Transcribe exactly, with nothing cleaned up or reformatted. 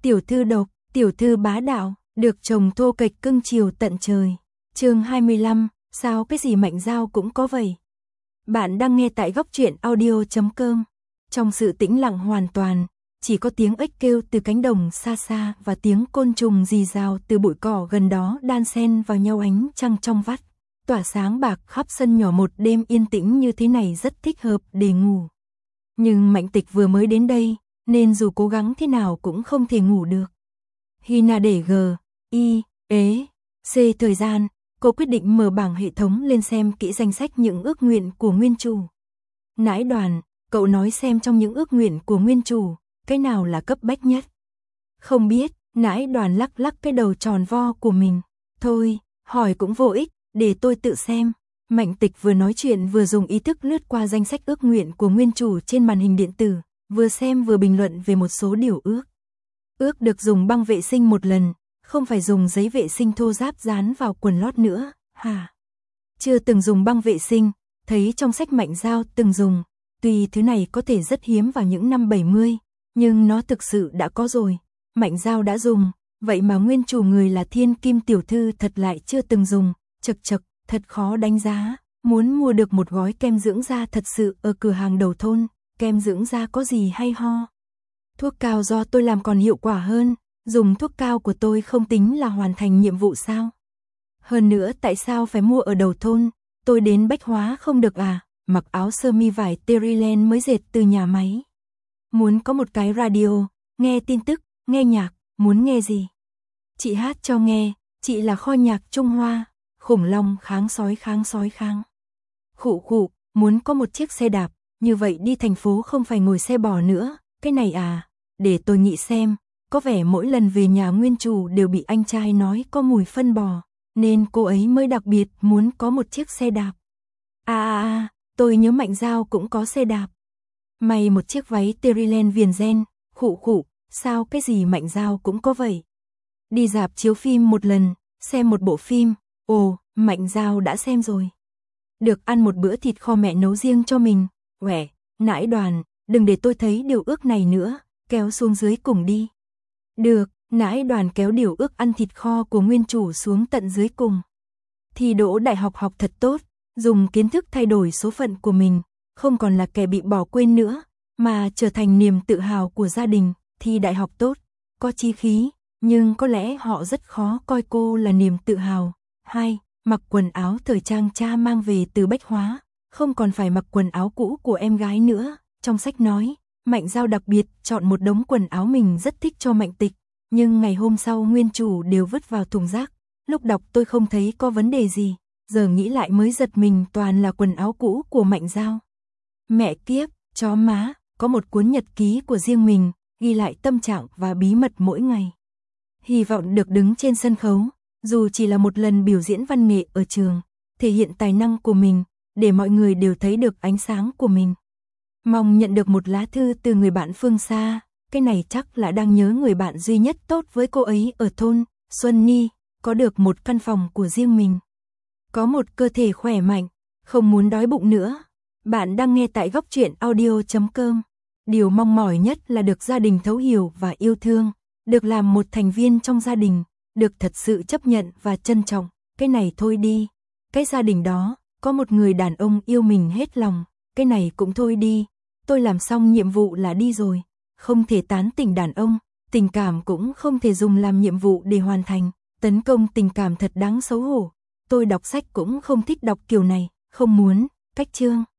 tiểu thư độc, tiểu thư bá đạo, được chồng thô kệch cưng chiều tận trời. Chương hai mươi lăm, sao cái gì Mạnh Dao cũng có vậy. Bạn đang nghe tại góc truyện audio chấm com. Trong sự tĩnh lặng hoàn toàn, chỉ có tiếng ếch kêu từ cánh đồng xa xa và tiếng côn trùng rì rào từ bụi cỏ gần đó đan xen vào nhau, ánh trăng trong vắt tỏa sáng bạc khắp sân nhỏ. Một đêm yên tĩnh như thế này rất thích hợp để ngủ. Nhưng Mạnh Tịch vừa mới đến đây, nên dù cố gắng thế nào cũng không thể ngủ được. Hina để G, I, ế, C thời gian, cô quyết định mở bảng hệ thống lên xem kỹ danh sách những ước nguyện của nguyên chủ. Nãi Đoàn, cậu nói xem trong những ước nguyện của nguyên chủ, cái nào là cấp bách nhất? Không biết, Nãi Đoàn lắc lắc cái đầu tròn vo của mình. Thôi, hỏi cũng vô ích, để tôi tự xem. Mạnh Tịch vừa nói chuyện vừa dùng ý thức lướt qua danh sách ước nguyện của nguyên chủ trên màn hình điện tử, vừa xem vừa bình luận về một số điều ước. Ước được dùng băng vệ sinh một lần, không phải dùng giấy vệ sinh thô ráp dán vào quần lót nữa, hả? Chưa từng dùng băng vệ sinh, thấy trong sách Mạnh Dao từng dùng, tuy thứ này có thể rất hiếm vào những năm bảy mươi, nhưng nó thực sự đã có rồi. Mạnh Dao đã dùng, vậy mà nguyên chủ người là Thiên Kim tiểu thư thật lại chưa từng dùng, chật chật, thật khó đánh giá. Muốn mua được một gói kem dưỡng da thật sự ở cửa hàng đầu thôn, kem dưỡng da có gì hay ho? Thuốc cao do tôi làm còn hiệu quả hơn, dùng thuốc cao của tôi không tính là hoàn thành nhiệm vụ sao? Hơn nữa tại sao phải mua ở đầu thôn, tôi đến Bách Hóa không được à? Mặc áo sơ mi vải Terilen mới dệt từ nhà máy. Muốn có một cái radio, nghe tin tức, nghe nhạc, muốn nghe gì? Chị hát cho nghe, chị là kho nhạc Trung Hoa, khủng long kháng sói kháng sói kháng. Khụ khụ, muốn có một chiếc xe đạp, như vậy đi thành phố không phải ngồi xe bò nữa, cái này à, để tôi nghĩ xem, có vẻ mỗi lần về nhà nguyên chủ đều bị anh trai nói có mùi phân bò, nên cô ấy mới đặc biệt muốn có một chiếc xe đạp. À à à, tôi nhớ Mạnh Dao cũng có xe đạp. May một chiếc váy Terilen viền ren, khụ khụ, sao cái gì Mạnh Dao cũng có vậy. Đi rạp chiếu phim một lần, xem một bộ phim, ồ, Mạnh Dao đã xem rồi. Được ăn một bữa thịt kho mẹ nấu riêng cho mình, quẻ, Nãi Đoàn, đừng để tôi thấy điều ước này nữa, kéo xuống dưới cùng đi. Được, Nãi Đoàn kéo điều ước ăn thịt kho của nguyên chủ xuống tận dưới cùng. Thi đỗ đại học học thật tốt, dùng kiến thức thay đổi số phận của mình, không còn là kẻ bị bỏ quên nữa, mà trở thành niềm tự hào của gia đình. Thi đại học tốt, có chí khí, nhưng có lẽ họ rất khó coi cô là niềm tự hào. Hai, mặc quần áo thời trang cha mang về từ Bách Hóa, không còn phải mặc quần áo cũ của em gái nữa. Trong sách nói, Mạnh Dao đặc biệt chọn một đống quần áo mình rất thích cho Mạnh Tịch, nhưng ngày hôm sau nguyên chủ đều vứt vào thùng rác. Lúc đọc tôi không thấy có vấn đề gì, giờ nghĩ lại mới giật mình, toàn là quần áo cũ của Mạnh Dao. Mẹ kiếp, chó má, có một cuốn nhật ký của riêng mình, ghi lại tâm trạng và bí mật mỗi ngày. Hy vọng được đứng trên sân khấu, dù chỉ là một lần biểu diễn văn nghệ ở trường, thể hiện tài năng của mình, để mọi người đều thấy được ánh sáng của mình. Mong nhận được một lá thư từ người bạn phương xa, cái này chắc là đang nhớ người bạn duy nhất tốt với cô ấy ở thôn Xuân Ni, có được một căn phòng của riêng mình. Có một cơ thể khỏe mạnh, không muốn đói bụng nữa. Bạn đang nghe tại góc truyện audio chấm com. Điều mong mỏi nhất là được gia đình thấu hiểu và yêu thương, được làm một thành viên trong gia đình, được thật sự chấp nhận và trân trọng. Cái này thôi đi. Cái gia đình đó, có một người đàn ông yêu mình hết lòng, cái này cũng thôi đi. Tôi làm xong nhiệm vụ là đi rồi, không thể tán tỉnh đàn ông, tình cảm cũng không thể dùng làm nhiệm vụ để hoàn thành. Tấn công tình cảm thật đáng xấu hổ. Tôi đọc sách cũng không thích đọc kiểu này, không muốn. Cách chương.